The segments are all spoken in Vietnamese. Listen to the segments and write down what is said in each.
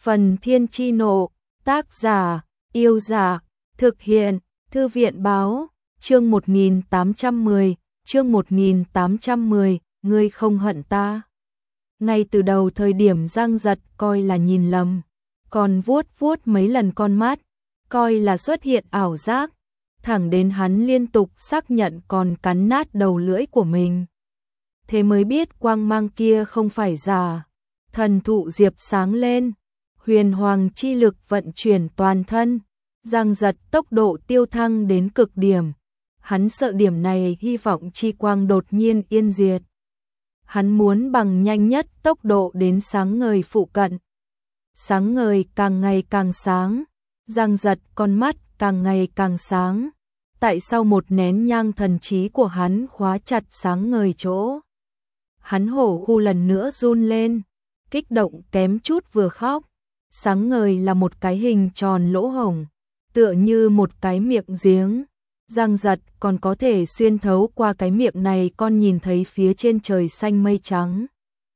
Phần Thiên Chi Nộ, tác giả, Yêu Giả, thực hiện, Thư viện Báo, chương 1810, ngươi không hận ta. Ngay từ đầu thời điểm Giang Giật coi là nhìn lầm, còn vuốt vuốt mấy lần con mắt, coi là xuất hiện ảo giác, thẳng đến hắn liên tục xác nhận còn cắn nát đầu lưỡi của mình. Thế mới biết quang mang kia không phải giả, thần thụ diệp sáng lên, huyền hoàng chi lực vận chuyển toàn thân, Giang Giật tốc độ tiêu thăng đến cực điểm. Hắn sợ điểm này hy vọng chi quang đột nhiên yên diệt. Hắn muốn bằng nhanh nhất tốc độ đến sáng ngời phụ cận. Sáng ngời càng ngày càng sáng, Giang Giật con mắt càng ngày càng sáng. Tại sau một nén nhang thần trí của hắn khóa chặt sáng ngời chỗ. Hắn hổ khu lần nữa run lên, kích động kém chút vừa khóc. Sáng ngời là một cái hình tròn lỗ hổng, tựa như một cái miệng giếng. Giang Giật còn có thể xuyên thấu qua cái miệng này con nhìn thấy phía trên trời xanh mây trắng.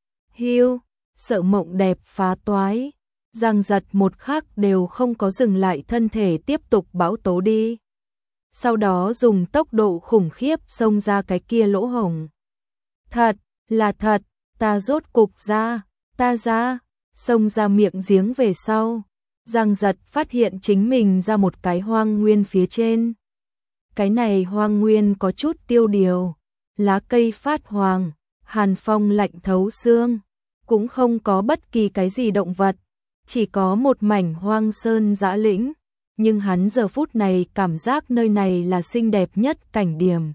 Hiu, sợ mộng đẹp phá toái. Giang Giật một khắc đều không có dừng lại, thân thể tiếp tục bão tố đi. Sau đó dùng tốc độ khủng khiếp xông ra cái kia lỗ hổng. Thật, là thật, ta rốt cục ra, ta ra, xông ra miệng giếng về sau. Giang Giật phát hiện chính mình ra một cái hoang nguyên phía trên. Cái này hoang nguyên có chút tiêu điều, lá cây phát hoàng, hàn phong lạnh thấu xương, cũng không có bất kỳ cái gì động vật, chỉ có một mảnh hoang sơn dã lĩnh, nhưng hắn giờ phút này cảm giác nơi này là xinh đẹp nhất cảnh điểm.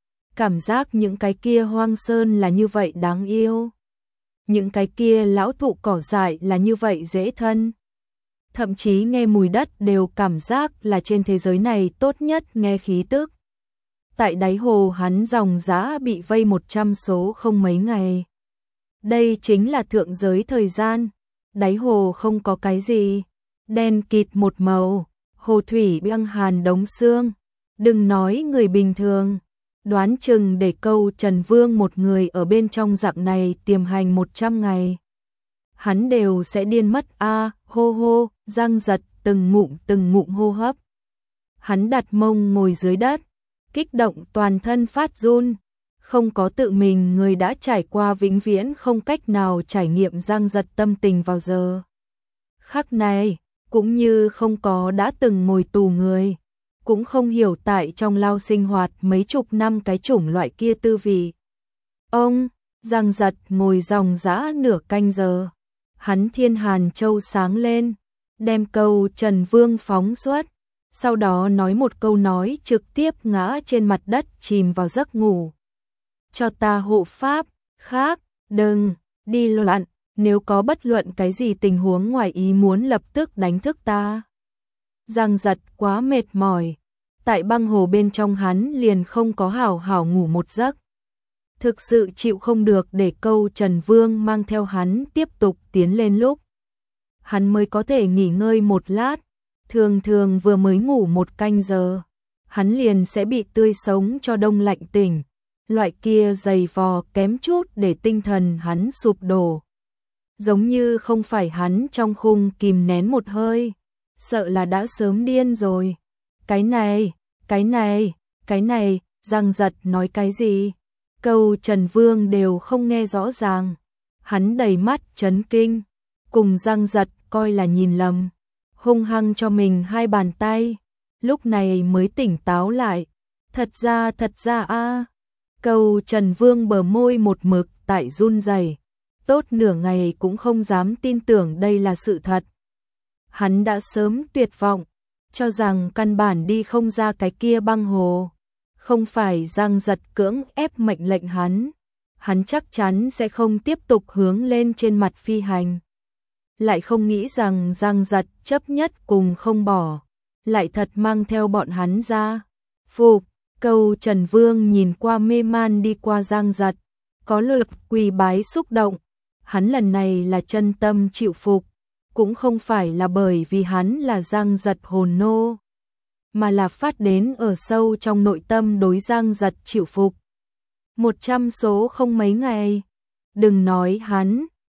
Cảm giác những cái kia hoang sơn là như vậy đáng yêu, những cái kia lão thụ cỏ dại là như vậy dễ thân. Thậm chí nghe mùi đất đều cảm giác là trên thế giới này tốt nhất nghe khí tức. Tại đáy hồ hắn dòng dã bị vây 100 số không mấy ngày. Đây chính là thượng giới thời gian. Đáy hồ không có cái gì, đen kịt một màu, hồ thủy băng hàn đống xương. Đừng nói người bình thường, đoán chừng để câu Trần Vương một người ở bên trong dạng này tiềm hành 100 ngày. Hắn đều sẽ điên mất a. Hô hô, Giang Giật từng ngụm hô hấp. Hắn đặt mông ngồi dưới đất, kích động toàn thân phát run, không có tự mình người đã trải qua vĩnh viễn không cách nào trải nghiệm Giang Giật tâm tình vào giờ khắc này, cũng như không có đã từng ngồi tù người, cũng không hiểu tại trong lao sinh hoạt mấy chục năm cái chủng loại kia tư vị. Giang Giật ngồi dòng dã nửa canh giờ. Hắn thiên hàn châu sáng lên, đem câu Trần Vương phóng xuất, sau đó nói một câu nói trực tiếp ngã trên mặt đất chìm vào giấc ngủ. Cho ta hộ pháp, khác, đừng, đi loạn, nếu có bất luận cái gì tình huống ngoài ý muốn lập tức đánh thức ta. Giang Giật quá mệt mỏi, tại băng hồ bên trong hắn liền không có hảo hảo ngủ một giấc. Thực sự chịu không được để câu Trần Vương mang theo hắn tiếp tục tiến lên lúc hắn mới có thể nghỉ ngơi một lát, thường vừa mới ngủ một canh giờ, hắn liền sẽ bị tươi sống cho đông lạnh tỉnh, loại kia dày vò kém chút để tinh thần hắn sụp đổ. Giống như không phải hắn trong khung kìm nén một hơi, sợ là đã sớm điên rồi. Cái này, Giang Giật nói cái gì? Câu Trần Vương đều không nghe rõ ràng. Hắn đầy mắt chấn kinh, cùng Giang Giật coi là nhìn lầm, hung hăng cho mình 2 bàn tay, lúc này mới tỉnh táo lại. Thật ra a. Câu Trần Vương bờ môi một mực tại run rẩy, tốt nửa ngày cũng không dám tin tưởng đây là sự thật. Hắn đã sớm tuyệt vọng, cho rằng căn bản đi không ra cái kia băng hồ. Không phải Giang Giật cưỡng ép mệnh lệnh hắn chắc chắn sẽ không tiếp tục hướng lên trên mặt phi hành. Lại không nghĩ rằng Giang Giật chấp nhất cùng không bỏ, lại thật mang theo bọn hắn ra. Phục, câu Trần Vương nhìn qua mê man đi qua Giang Giật, có lực quỳ bái xúc động. Hắn lần này là chân tâm chịu phục, cũng không phải là bởi vì hắn là Giang Giật hồn nô, mà là phát đến ở sâu trong nội tâm đối Giang Giật chịu phục. 100 số không mấy ngày, đừng nói hắn,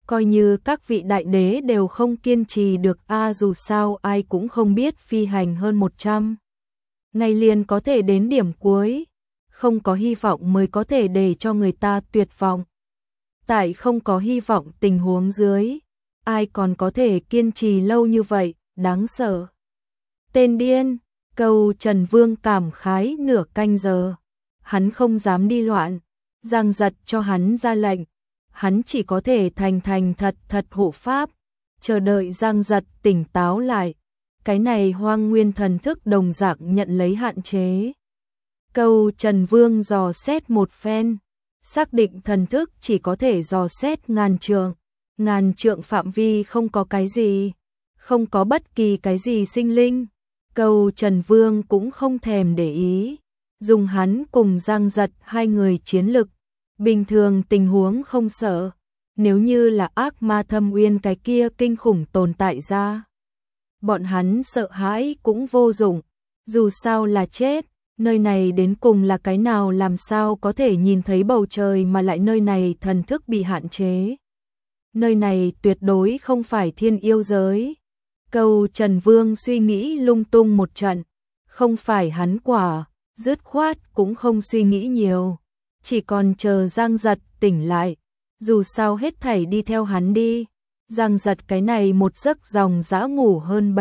coi như các vị đại đế đều không kiên trì được dù sao ai cũng không biết phi hành hơn 100 ngày liền có thể đến điểm cuối, không có hy vọng mới có thể để cho người ta tuyệt vọng. Tại không có hy vọng tình huống dưới, ai còn có thể kiên trì lâu như vậy, đáng sợ. Tên điên, câu Trần Vương cảm khái nửa canh giờ, hắn không dám đi loạn, Giang Giật cho hắn ra lệnh, hắn chỉ có thể thành thật hộ pháp, chờ đợi Giang Giật tỉnh táo lại. Cái này Hoang Nguyên thần thức đồng dạng nhận lấy hạn chế. Câu Trần Vương dò xét một phen, xác định thần thức chỉ có thể dò xét ngàn trượng phạm vi không có cái gì, không có bất kỳ cái gì sinh linh. Câu Trần Vương cũng không thèm để ý, dùng hắn cùng Giang Giật hai người chiến lực, bình thường tình huống không sợ, nếu như là ác ma thâm uyên cái kia kinh khủng tồn tại ra, bọn hắn sợ hãi cũng vô dụng, dù sao là chết, nơi này đến cùng là cái nào, làm sao có thể nhìn thấy bầu trời mà lại nơi này thần thức bị hạn chế. Nơi này tuyệt đối không phải thiên yêu giới. Câu Trần Vương suy nghĩ lung tung một trận, không phải hắn dứt khoát cũng không suy nghĩ nhiều, chỉ còn chờ Giang Giật tỉnh lại, dù sao hết thảy đi theo hắn đi. Giang Giật cái này một giấc dòng dã ngủ hơn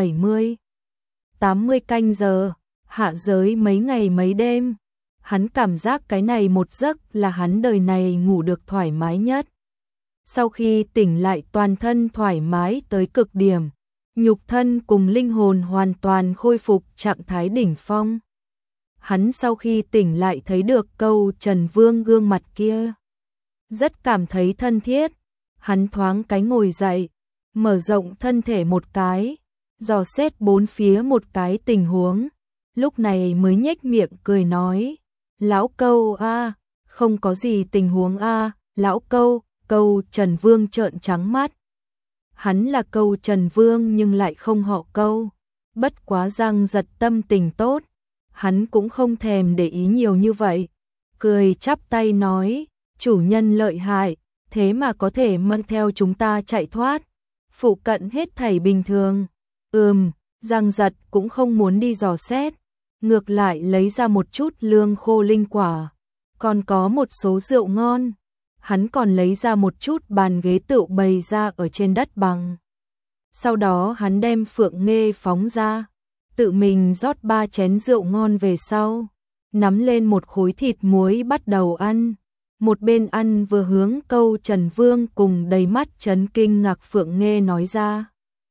80 canh giờ, hạ giới mấy ngày mấy đêm, hắn cảm giác cái này một giấc là hắn đời này ngủ được thoải mái nhất. Sau khi tỉnh lại toàn thân thoải mái tới cực điểm, nhục thân cùng linh hồn hoàn toàn khôi phục trạng thái đỉnh phong. Hắn sau khi tỉnh lại thấy được câu Trần Vương gương mặt kia, rất cảm thấy thân thiết, hắn thoáng cái ngồi dậy, mở rộng thân thể một cái, dò xét bốn phía một cái tình huống, lúc này mới nhếch miệng cười nói, lão câu không có gì tình huống lão câu. Câu Trần Vương trợn trắng mắt. Hắn là câu Trần Vương nhưng lại không họ câu. Bất quá Giang Giật tâm tình tốt, hắn cũng không thèm để ý nhiều như vậy. Cười chắp tay nói, chủ nhân lợi hại, thế mà có thể mang theo chúng ta chạy thoát. Phụ cận hết thảy bình thường. Giang Giật cũng không muốn đi dò xét. Ngược lại lấy ra một chút lương khô linh quả. Còn có một số rượu ngon. Hắn còn lấy ra một chút bàn ghế tựu bày ra ở trên đất bằng. Sau đó hắn đem Phượng Nghê phóng ra, tự mình rót 3 chén rượu ngon về sau, nắm lên một khối thịt muối bắt đầu ăn. Một bên ăn vừa hướng câu Trần Vương cùng đầy mắt chấn kinh ngạc Phượng Nghê nói ra.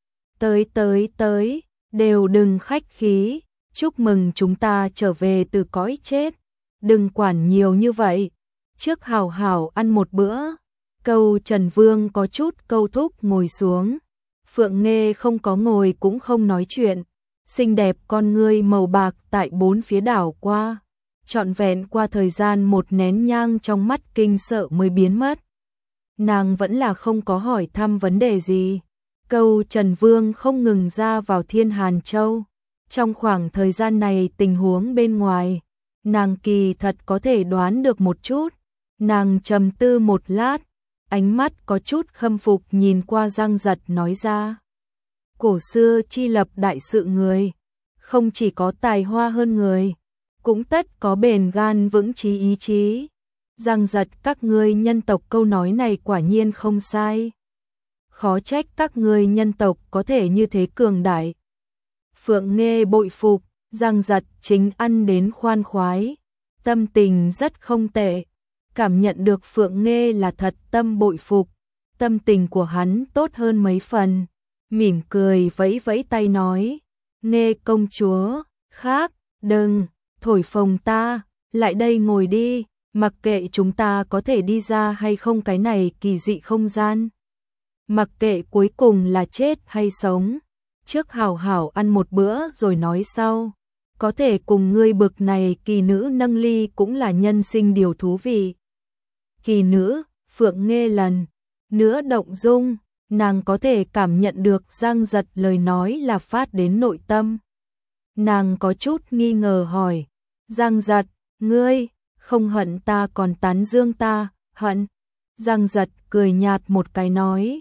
Tới, đều đừng khách khí, chúc mừng chúng ta trở về từ cõi chết, đừng quản nhiều như vậy. Trước hảo hảo ăn một bữa. Câu Trần Vương có chút câu thúc ngồi xuống. Phượng Nghê không có ngồi cũng không nói chuyện. Xinh đẹp con ngươi màu bạc tại bốn phía đảo qua. Trọn vẹn qua thời gian một nén nhang trong mắt kinh sợ mới biến mất. Nàng vẫn là không có hỏi thăm vấn đề gì. Câu Trần Vương không ngừng ra vào Thiên Hàn Châu. Trong khoảng thời gian này tình huống bên ngoài, nàng kỳ thật có thể đoán được một chút. Nàng trầm tư một lát, ánh mắt có chút khâm phục nhìn qua Giang Giật nói ra. Cổ xưa chi lập đại sự người, không chỉ có tài hoa hơn người, cũng tất có bền gan vững chí ý chí. Giang Giật các ngươi nhân tộc câu nói này quả nhiên không sai. Khó trách các ngươi nhân tộc có thể như thế cường đại. Phượng Nghê bội phục, Giang Giật chính ăn đến khoan khoái, tâm tình rất không tệ. Cảm nhận được Phượng Nghê là thật tâm bội phục, tâm tình của hắn tốt hơn mấy phần, mỉm cười vẫy vẫy tay nói, Nghê công chúa, khác, đừng, thổi phồng ta, lại đây ngồi đi, mặc kệ chúng ta có thể đi ra hay không cái này kỳ dị không gian. Mặc kệ cuối cùng là chết hay sống, trước hảo hảo ăn một bữa rồi nói sau, có thể cùng ngươi bực này kỳ nữ nâng ly cũng là nhân sinh điều thú vị. Kỳ nữ, Phượng Nghê lần nữa động dung, nàng có thể cảm nhận được Giang Giật lời nói là phát đến nội tâm. Nàng có chút nghi ngờ hỏi, Giang Giật, ngươi, không hận ta còn tán dương ta, hận. Giang Giật cười nhạt một cái nói,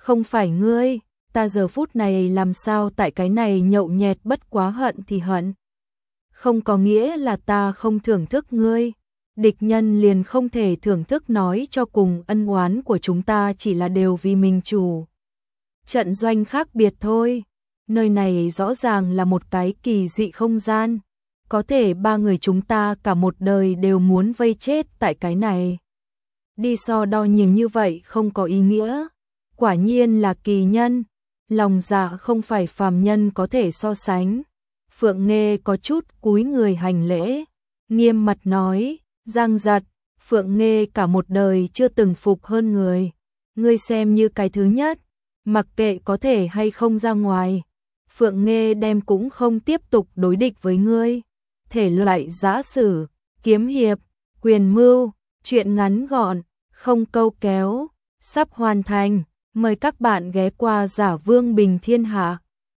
Không phải ngươi, ta giờ phút này làm sao tại cái này nhậu nhẹt bất quá hận thì hận. Không có nghĩa là ta không thưởng thức ngươi. Địch nhân liền không thể thưởng thức, nói cho cùng ân oán của chúng ta chỉ là đều vì mình chủ. Trận doanh khác biệt thôi. Nơi này rõ ràng là một cái kỳ dị không gian. Có thể ba người chúng ta cả một đời đều muốn vây chết tại cái này. Đi so đo nhiều như vậy không có ý nghĩa. Quả nhiên là kỳ nhân. Lòng dạ không phải phàm nhân có thể so sánh. Phượng Nghê có chút cúi người hành lễ. Nghiêm mặt nói, Giang Giật, Phượng Nghê cả một đời chưa từng phục hơn người. Ngươi xem như cái thứ nhất. Mặc kệ có thể hay không ra ngoài. Phượng Nghê đem cũng không tiếp tục đối địch với ngươi. Thể loại giã sử, kiếm hiệp, quyền mưu, truyện ngắn gọn, không câu kéo, sắp hoàn thành. Mời các bạn ghé qua Giả Vương Bình Thiên Hạ.